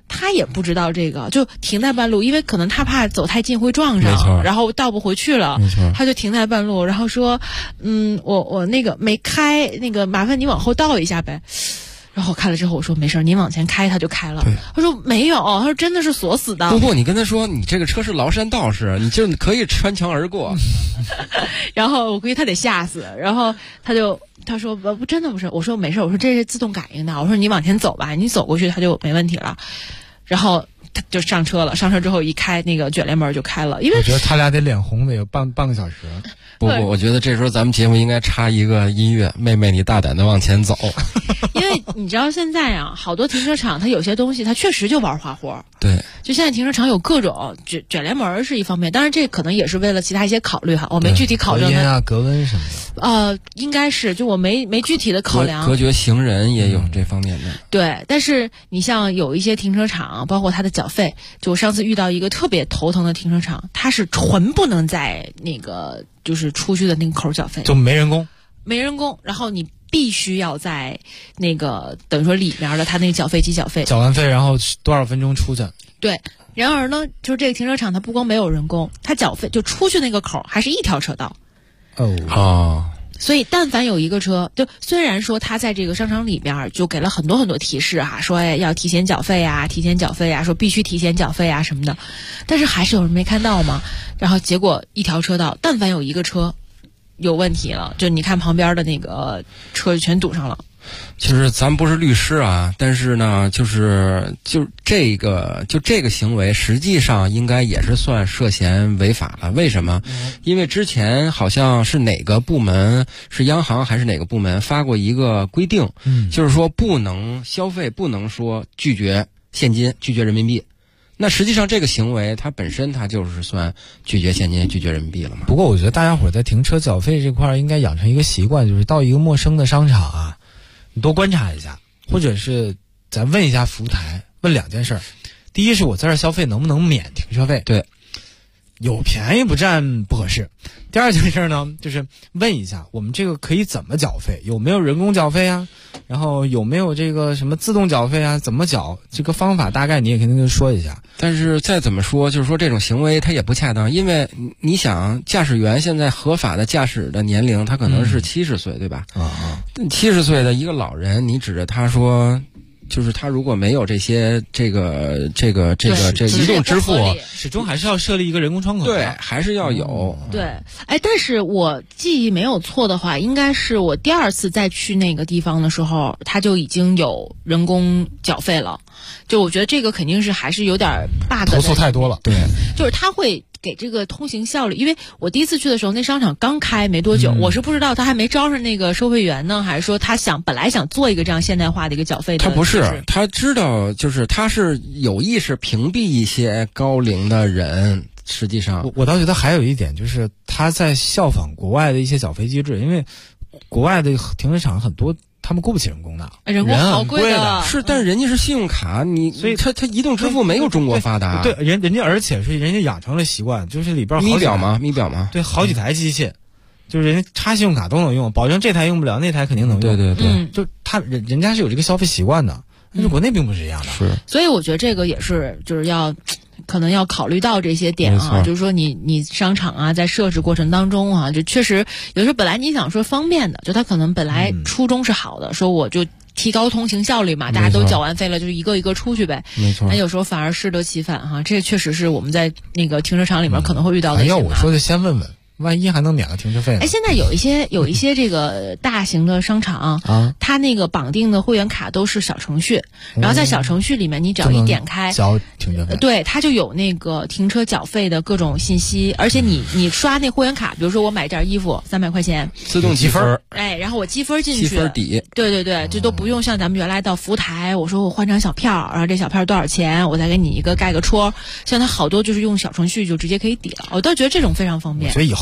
他也不知道这个，就停在半路，因为可能他怕走太近会撞上，然后倒不回去了，他就停在半路，然后说，我那个没开，那个麻烦你往后倒一下呗。然后我看了之后，我说没事，您往前开，他就开了。他说没有，他说真的是锁死的。 不过你跟他说，你这个车是崂山道士，你就可以穿墙而过。 然后我估计他得吓死，然后他说不真的不是，我说没事，我说这是自动感应的，我说你往前走吧，你走过去他就没问题了。然后他就上车了，上车之后一开那个卷帘门就开了，因为我觉得他俩得脸红得有半个小时。 不，我觉得这时候咱们节目应该插一个音乐，妹妹你大胆的往前走。 因为你知道现在啊，好多停车场它有些东西它确实就玩花活。 对， 就现在停车场有各种卷帘门是一方面，当然这可能也是为了其他一些考虑哈，我没具体考证。 隔音啊、隔温什么的。应该是，就我没具体的考量。 隔绝行人也有这方面的。 对，但是你像有一些停车场，包括它的缴费，就我上次遇到一个特别头疼的停车场，它是纯不能在那个就是出去的那个口缴费， 就没人工， 然后你必须要在那个等于说里面的他那个缴费机缴费， 缴完费然后多少分钟出去。 对，然而呢，就是这个停车场它不光没有人工，它缴费就出去那个口还是一条车道。所以但凡有一个车，就虽然说他在这个商场里边就给了很多很多提示啊，说要提前缴费啊，说必须提前缴费啊什么的，但是还是有人没看到嘛。然后结果一条车道，但凡有一个车有问题了，就你看旁边的那个车全堵上了。 其实咱不是律师啊，但是呢，就这个行为，实际上应该也是算涉嫌违法了。为什么？因为之前好像是哪个部门，是央行还是哪个部门发过一个规定，就是说不能消费，不能说拒绝现金、拒绝人民币。那实际上这个行为它本身它就是算拒绝现金、拒绝人民币了嘛。 不过我觉得大家伙在停车缴费这块应该养成一个习惯，就是到一个陌生的商场啊，你多观察一下，或者是咱问一下服务台，问两件事。第一是我在这消费能不能免停车费？ 对， 有便宜不占不合适。第二件事呢，就是问一下我们这个可以怎么缴费，有没有人工缴费啊？然后有没有这个什么自动缴费啊？怎么缴？这个方法大概你也肯定说一下。 但是再怎么说，就是说这种行为它也不恰当，因为你想，驾驶员现在合法的驾驶的年龄，他可能是70岁，对吧？70岁的一个老人，你指着他说，就是他如果没有这些这个移动支付， 始终还是要设立一个人工窗口。 对，还是要有。 对，但是我记忆没有错的话，应该是我第二次再去那个地方的时候，他就已经有人工缴费了。就我觉得这个肯定是还是有点 bug 的， 投诉太多了。 对， 就是他会给这个通行效率，因为我第一次去的时候，那商场刚开没多久，我是不知道他还没招上那个收费员呢，还是说他本来想做一个这样现代化的一个缴费的。 他不是，他知道，就是他是有意识屏蔽一些高龄的人。实际上， 我倒觉得还有一点，就是他在效仿国外的一些缴费机制，因为国外的停车场很多。他们雇不起人工的， 人工好贵的， 是，但是人家是信用卡，所以他移动支付没有中国发达。 对，人家而且是人家养成了习惯，就是里边咪表吗？ 对，好几台机器，就是人家插信用卡都能用，保证这台用不了，那台肯定能用。 对， 就人家是有这个消费习惯的，但是国内并不是这样的。 是， 所以我觉得这个也是，就是可能要考虑到这些点啊，就是说你商场啊，在设置过程当中啊，就确实有时候本来你想说方便的，就他可能本来初衷是好的，说我就提高通行效率嘛，大家都缴完费了，就是一个一个出去呗。 没错。 那有时候反而适得其反哈，这确实是我们在那个停车场里面可能会遇到的。 要我说就先问问。万一还能免个停车费呢？ 现在有一些这个大型的商场啊，它那个绑定的会员卡都是小程序，然后在小程序里面你只要一点开， 交停车费， 对，它就有那个停车缴费的各种信息，而且你刷那会员卡，比如说我买件衣服300块钱， 自动积分， 然后我积分进去， 积分抵， 对，这都不用像咱们原来到服务台，我说我换张小票，然后这小票多少钱，我再给你一个盖个戳，像它好多就是用小程序就直接可以抵了，我倒觉得这种非常方便。 所以以后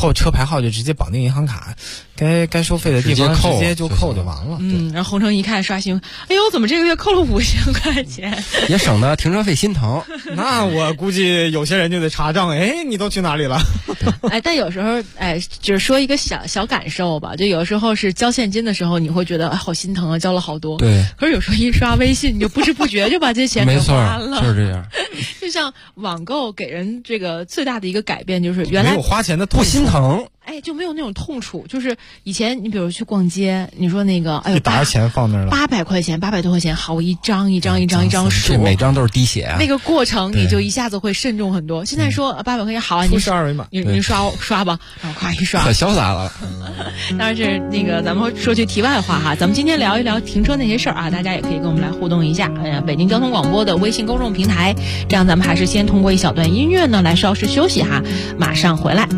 后车牌号就直接绑定银行卡，该收费的地方直接就扣就完了。 然后洪成一看刷新，哎呦，怎么这个月扣了5000块钱？ 也省得停车费心疼。 那我估计有些人就得查账，哎，你都去哪里了？ 但有时候就是说一个小感受吧，就有时候是交现金的时候，你会觉得好心疼啊，交了好多。 对。 可是有时候一刷微信，你就不知不觉就把这钱给花了。 没错，就是这样。 就像网购给人这个最大的一个改变，就是原来没有花钱的不心疼。 就没有那种痛楚。就是以前你比如去逛街，你说那个一沓钱放那儿了 ，800块钱，800多块钱，好，我一张数， 这每张都是滴血啊。 那个过程你就一下子会慎重很多。现在说800块钱好啊，你刷二维码， 你刷吧，然后咵一刷， 可潇洒了。 当然是那个咱们说句题外话哈，咱们今天聊一聊停车那些事儿啊，大家也可以跟我们来互动一下。北京交通广播的微信公众平台，这样咱们还是先通过一小段音乐呢来稍事休息哈，马上回来。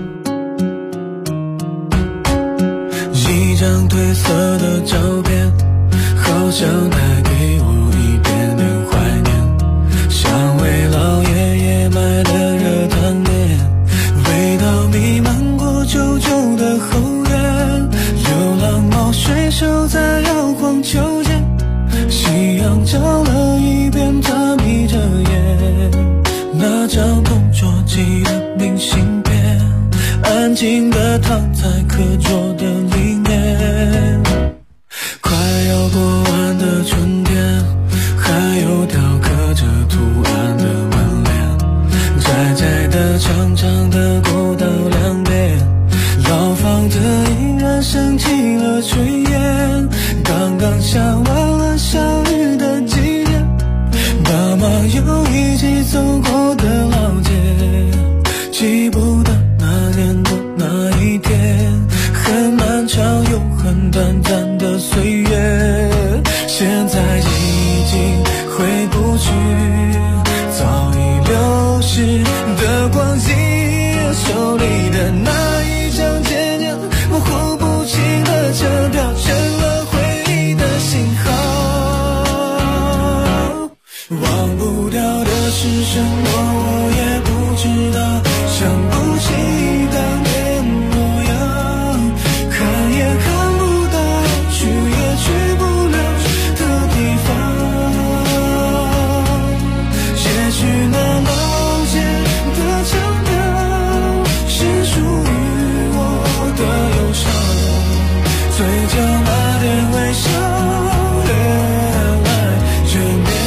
一张褪色的照片，好像带给我一点点怀念，像为老爷爷买的热汤面，味道弥漫过旧旧的后院，流浪猫睡熟在摇晃秋千，夕阳照了一遍，它眯着眼，那张同桌寄的明信片，安静地躺在课桌的里面，快要过完的春天，还有雕刻着图案的门帘，窄窄的长长的过道两边，老房子依然升起了炊烟，刚刚下完了小雨的季节，爸妈又一起走过的老街，记不得那年的那一天，很漫长又很短暂的岁月，现在已经回不去早已流逝的光景，手里的那一张渐渐模糊不清的车票，成了回忆的信号，忘不掉的是什么我也不知道，想不起当年模样，看也看不到，去也去不了的地方，也许那老街的腔调是属于我的忧伤，嘴角那点微笑越来越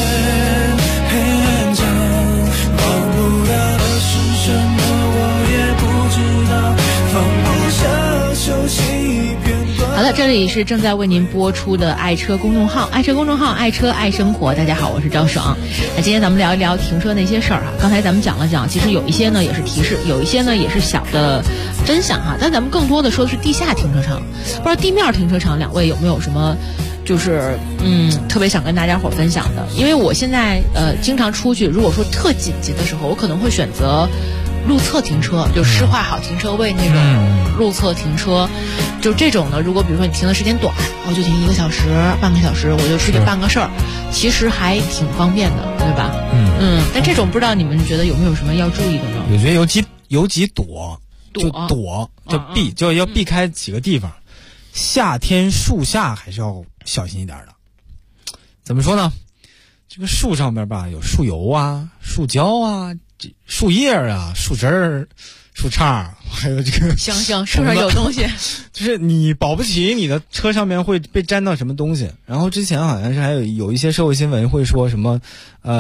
勉强，忘不掉的是什么我也不知道，放不下熟悉片段。 好的，这里是正在为您播出的爱车公众号，爱车公众号，爱车爱生活。大家好，我是赵爽。那今天咱们聊一聊停车那些事儿啊。刚才咱们讲了讲，其实有一些呢也是提示，有一些呢也是小的真相哈。但咱们更多的说的是地下停车场，不知道地面停车场两位有没有什么就是特别想跟大家伙分享的？因为我现在经常出去，如果说特紧急的时候，我可能会选择路侧停车，就施划好停车位那种路侧停车。就这种呢，如果比如说你停的时间短，我就停1个小时、半个小时，我就出去办个事儿，其实还挺方便的，对吧？但这种不知道你们觉得有没有什么要注意的呢？ 我觉得有几躲，就避，就要避开几个地方。夏天树下还是要小心一点的。怎么说呢？这个树上面吧，有树油啊、树胶啊、树叶啊、树枝儿、树杈，还有这个行，树上有东西， 就是你保不齐你的车上面会被沾到什么东西。然后之前好像是还有一些社会新闻会说什么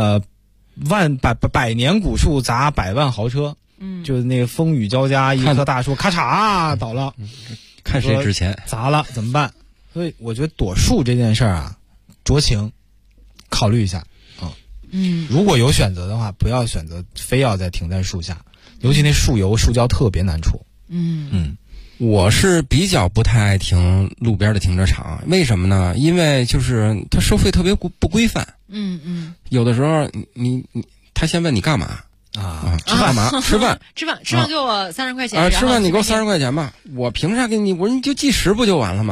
百年古树砸100万豪车，就是那个风雨交加，一棵大树咔嚓倒了， 看谁值钱， 砸了怎么办？所以我觉得躲树这件事儿啊，酌情考虑一下啊。如果有选择的话，不要选择非要再停在树下，尤其那树油、树胶特别难除。 我是比较不太爱停路边的停车场，为什么呢？因为就是它收费特别不规范。有的时候他先问你干嘛啊？吃饭嘛？吃饭吃饭给我30块钱。 吃饭你给我30块钱吧，我凭啥给你？我说你就计时不就完了吗？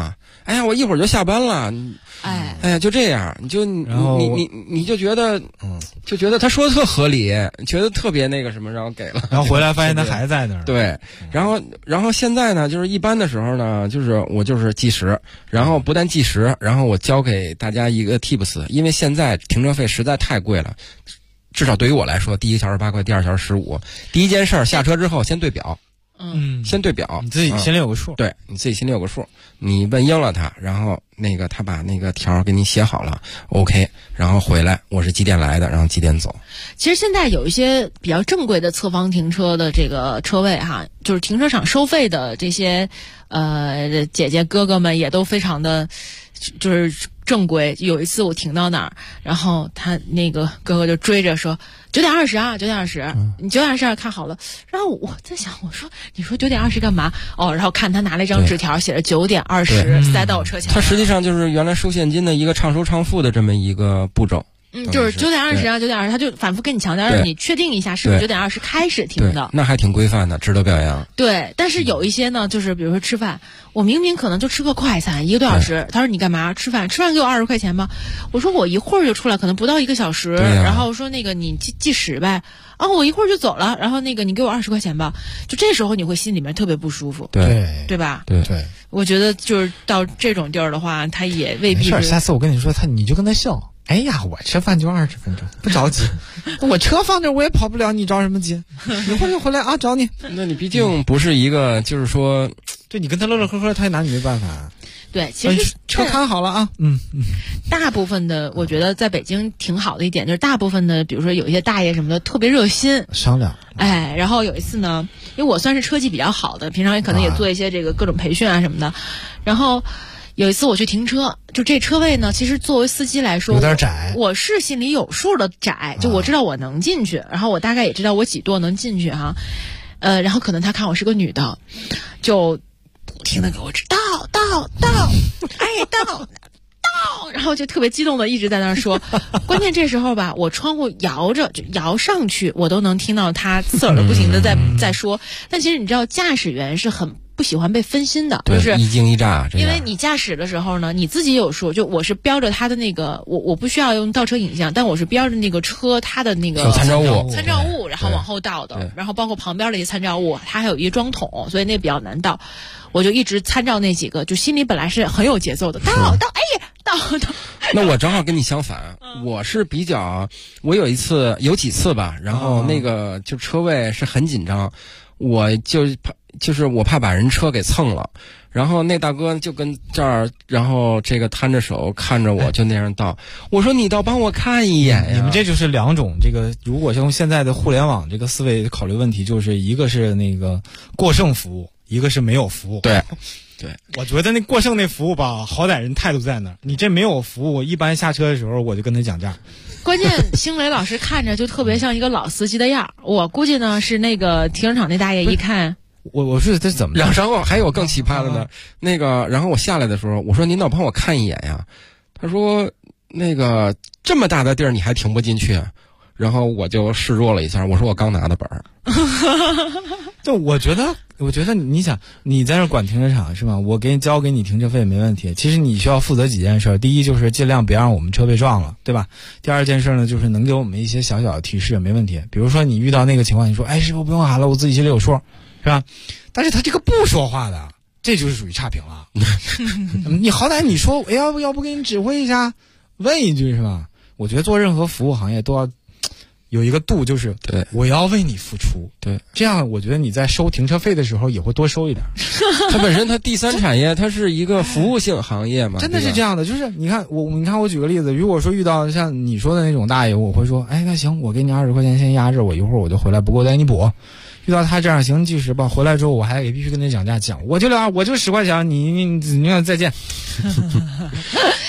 哎呀，我一会儿就下班了。哎呀，就这样，你就觉得，就觉得他说的特合理，觉得特别那个什么，然后给了， 然后回来发现他还在那儿。 对，然后现在呢，就是一般的时候呢，就是我就是计时，然后不但计时，然后我教给大家一个 tips， 因为现在停车费实在太贵了，至少对于我来说，第一个小时8块，第二小时15。第一件事下车之后先对表。先对表， 你自己心里有个数。 对，你自己心里有个数。你问应了他，然后他把那个条给你写好了 ，OK， 然后回来我是几点来的，然后几点走。 其实现在有一些比较正规的侧方停车的这个车位哈，就是停车场收费的这些姐姐哥哥们也都非常的就是正规。有一次我停到那儿，然后他那个哥哥就追着说9点20啊，9点20，你9点20看好了。然后我在想，我说你说9点20干嘛？然后看他拿了一张纸条，写着9点20塞到我车前。 他实际上就是原来收现金的一个唱收唱付的这么一个步骤。 就是9点20啊，9点20，他就反复跟你强调，让你确定一下是不是9点20开始停的。 那还挺规范的，值得表扬。 对，但是有一些呢，就是比如说吃饭，我明明可能就吃个快餐，1个多小时，他说你干嘛？吃饭给我20块钱吧。我说我一会儿就出来，可能不到1个小时。然后说那个你计时呗。我一会儿就走了，然后那个你给我20块钱吧。就这时候你会心里面特别不舒服，对吧？ 对， 我觉得就是到这种地儿的话，他也未必是。 下次我跟你说，你就跟他笑。哎呀，我吃饭就20分钟，不着急。我车放这我也跑不了，你着什么急？一会儿就回来啊，找你。 那你毕竟不是一个，就是说， 对你跟他乐乐呵呵，他也拿你没办法。 对，其实车看好了啊。 大部分的，我觉得在北京挺好的一点，就是大部分的，比如说有一些大爷什么的，特别热心商量。 然后有一次呢，因为我算是车技比较好的，平常也可能也做一些这个各种培训啊什么的，然后。有一次我去停车，就这车位呢，其实作为司机来说有点窄， 我是心里有数的窄，就我知道我能进去，然后我大概也知道我几舵能进去哈，然后可能他看我是个女的，就不停的给我指到，哎到，然后就特别激动的一直在那儿说，关键这时候吧，我窗户摇上去，我都能听到他刺耳的不停的在说，但其实你知道驾驶员是很不喜欢被分心的，就是一惊一乍， 因为你驾驶的时候呢，你自己有数，就我是标着他的那个，我不需要用倒车影像，但我是标着那个车它的那个参照物，然后往后倒的，然后包括旁边的一些参照物，它还有一个装桶，所以那比较难倒，我就一直参照那几个，就心里本来是很有节奏的，倒， 那我正好跟你相反，我是比较，我有几次吧，然后那个就车位是很紧张，我就是我怕把人车给蹭了，然后那大哥就跟这儿，然后这个摊着手看着我，就那样倒。我说你倒帮我看一眼呀！ 你们这就是两种这个，如果用现在的互联网这个思维考虑问题，就是一个是那个过剩服务，一个是没有服务。 对， 我觉得那过剩那服务吧，好歹人态度在那儿。你这没有服务，一般下车的时候我就跟他讲价。 关键星雷老师看着就特别像一个老司机的样，我估计呢是那个停车场那大爷一看。 我说这怎么着？ 然后还有更奇葩的呢，那个，然后我下来的时候，我说您倒帮我看一眼呀。他说那个这么大的地儿你还停不进去，然后我就示弱了一下，我说我刚拿的本儿。 就我觉得你想你在这管停车场是吧？我交给你停车费没问题。其实你需要负责几件事，第一就是尽量别让我们车被撞了，对吧？第二件事呢，就是能给我们一些小小的提示，没问题。比如说你遇到那个情况，你说哎师傅不用喊了，我自己心里有数。是吧？但是他这个不说话的，这就是属于差评了。你好歹你说，哎，要不给你指挥一下，问一句是吧？我觉得做任何服务行业都要有一个度，就是对， 我要为你付出， 对， 这样我觉得你在收停车费的时候也会多收一点。 它本身它第三产业，它是一个服务性行业嘛， 真的是这样的。就是你看我举个例子，如果说遇到像你说的那种大爷，我会说，哎，那行，我给你20块钱先压着，我一会儿我就回来，不够带你补。遇到他这样行计时吧，回来之后我还必须跟他讲价，我就10块钱，你再见。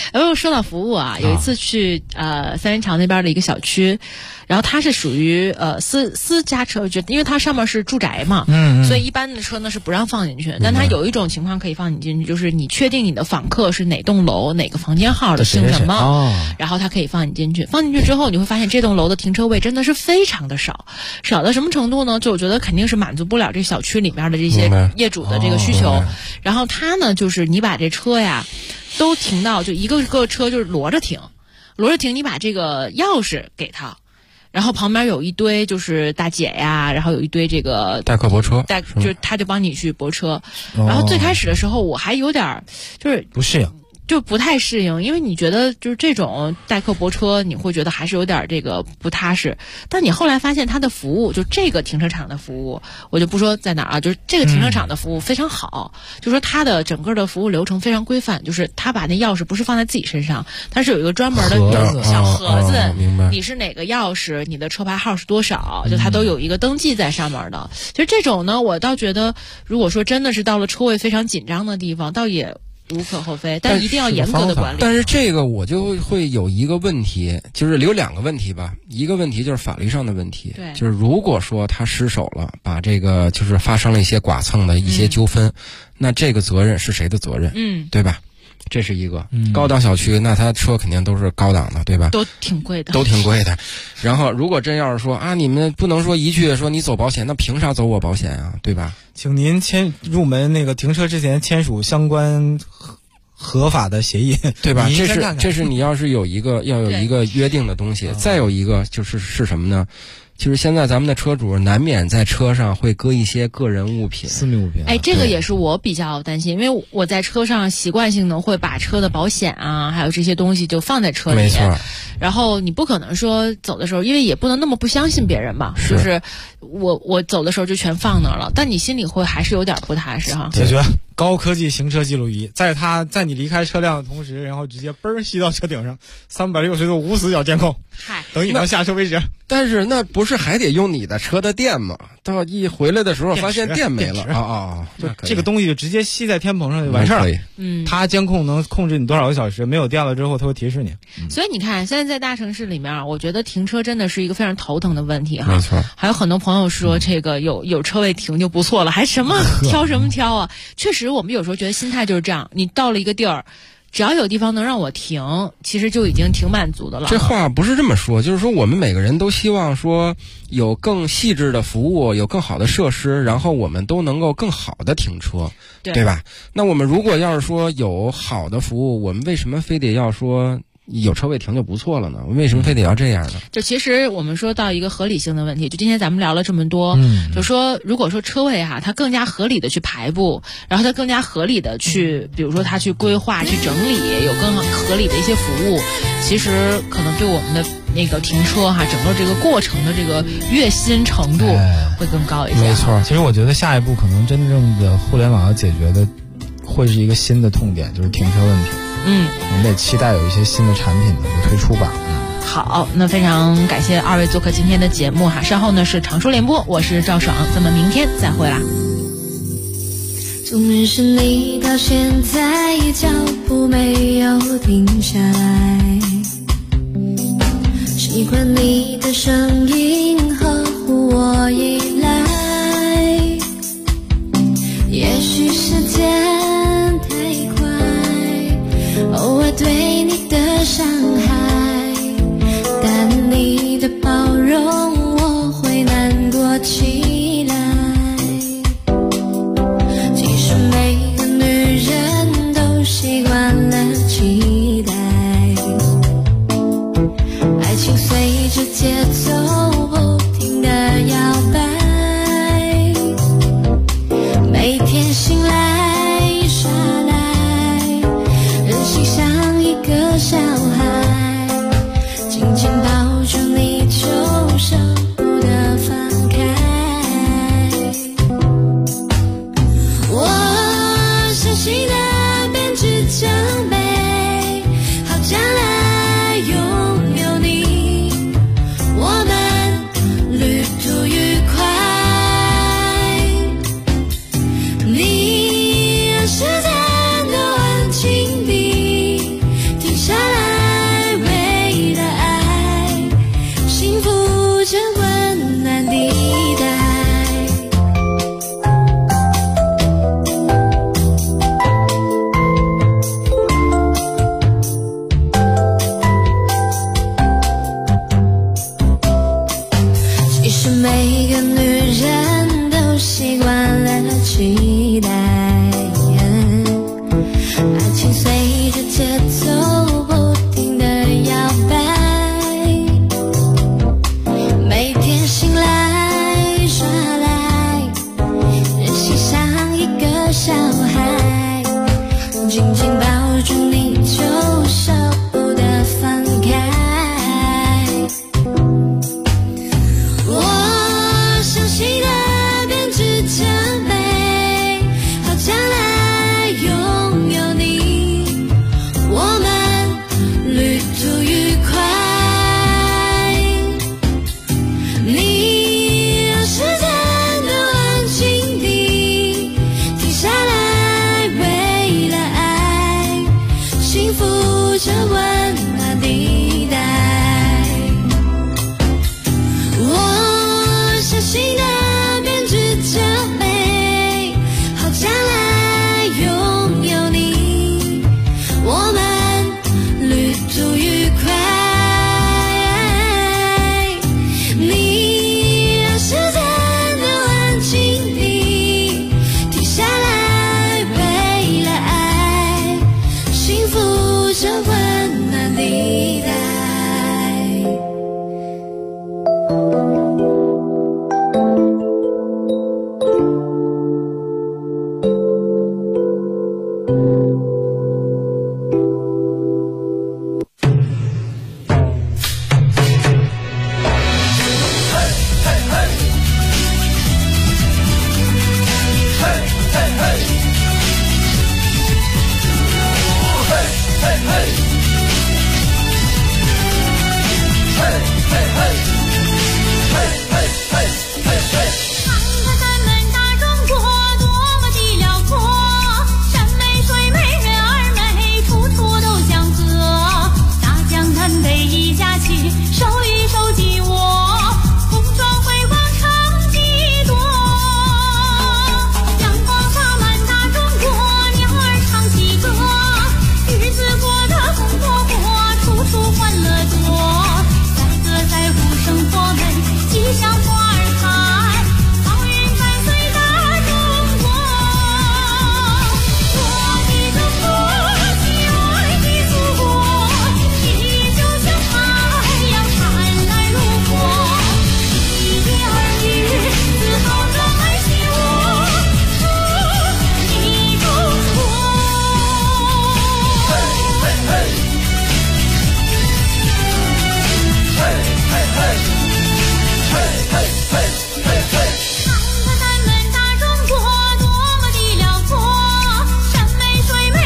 说到服务啊，有一次去三元桥那边的一个小区，然后它是属于私家车，因为它上面是住宅嘛，所以一般的车呢是不让放进去。但它有一种情况可以放你进去，就是你确定你的访客是哪栋楼哪个房间号的姓什么，然后它可以放你进去。放进去之后，你会发现这栋楼的停车位真的是非常的少，少到什么程度呢？就我觉得肯定是满足不了这小区里面的这些业主的这个需求。然后它呢，就是你把这车呀都停到，就一个个车就是摞着停，你把这个钥匙给他。然后旁边有一堆就是大姐呀，然后有一堆这个代客泊车， 就他就帮你去泊车。然后最开始的时候我还有点就是不适应， 就不太适应，因为你觉得就是这种代客泊车，你会觉得还是有点这个不踏实。但你后来发现它的服务，就这个停车场的服务，我就不说在哪儿啊，就是这个停车场的服务非常好，就说它的整个的服务流程非常规范，就是他把那钥匙不是放在自己身上，它是有一个专门的小盒子，你是哪个钥匙，你的车牌号是多少，就它都有一个登记在上面的。其实这种呢，我倒觉得，如果说真的是到了车位非常紧张的地方，倒也无可厚非，但一定要严格的管理。 但是这个我就会有一个问题，就是有两个问题吧。一个问题就是法律上的问题， 对， 就是如果说他失手了，把这个就是发生了一些剐蹭的一些纠纷，那这个责任是谁的责任？对吧？这是一个高档小区，那他车肯定都是高档的，对吧？ 都挺贵的。 然后如果真要是说啊，你们不能说一句说你走保险，那凭啥走我保险啊？对吧？ 请您入门那个停车之前签署相关合法的协议， 对吧？这是你要有一个约定的东西。再有一个就是什么呢？就是现在咱们的车主难免在车上会搁一些个人物品、 私密物品。 这个也是我比较担心，因为我在车上习惯性的会把车的保险啊，还有这些东西就放在车里。 没错。 然后你不可能说走的时候，因为也不能那么不相信别人吧，就是我走的时候就全放那儿了，但你心里会还是有点不踏实哈。 解决高科技行车记录仪，在你离开车辆的同时，然后直接嘣吸到车顶上，360度无死角监控，等你到下车为止。 但是那不是还得用你的车的电吗？到一回来的时候发现电没了这个东西就直接吸在天棚上就完事儿了。它监控能控制你多少个小时，没有电了之后它会提示你。 所以你看，现在在大城市里面，我觉得停车真的是一个非常头疼的问题哈。 没错。 还有很多朋友说这个有车位停就不错了，还什么挑啊？确实，我们有时候觉得心态就是这样，你到了一个地儿，只要有地方能让我停，其实就已经挺满足的了。 这话不是这么说，就是说我们每个人都希望说有更细致的服务，有更好的设施，然后我们都能够更好的停车，对吧？那我们如果要是说有好的服务，我们为什么非得要说有车位停就不错了呢？为什么非得要这样呢？ 就其实我们说到一个合理性的问题，就今天咱们聊了这么多，就说如果说车位它更加合理的去排布，然后它更加合理的去，比如说它去规划、去整理，有更合理的一些服务，其实可能对我们的那个停车整个这个过程的这个悦心程度会更高一些。 没错，其实我觉得下一步可能真正的互联网要解决的会是一个新的痛点，就是停车问题。我们得期待有一些新的产品的推出吧。 好，那非常感谢二位做客今天的节目稍后呢是常说联播，我是赵爽，咱们明天再会啦。 从认识你到现在，脚步没有停下来，习惯你的声音呵护我依赖，也许时间太快，偶尔对你的伤害，但你的包容我会难过起来。其实每个女人都习惯了期待，爱情随着节奏不停地摇摆，每天醒来耍赖，任性像一个小孩，紧紧抱住你就舍不得放开。 心碎。